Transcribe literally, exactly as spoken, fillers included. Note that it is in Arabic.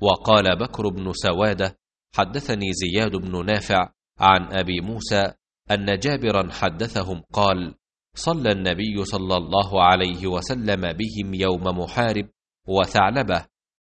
وقال بكر بن سوادة حدثني زياد بن نافع عن أبي موسى أن جابرا حدثهم قال: صلى النبي صلى الله عليه وسلم بهم يوم محارب وثعلبة،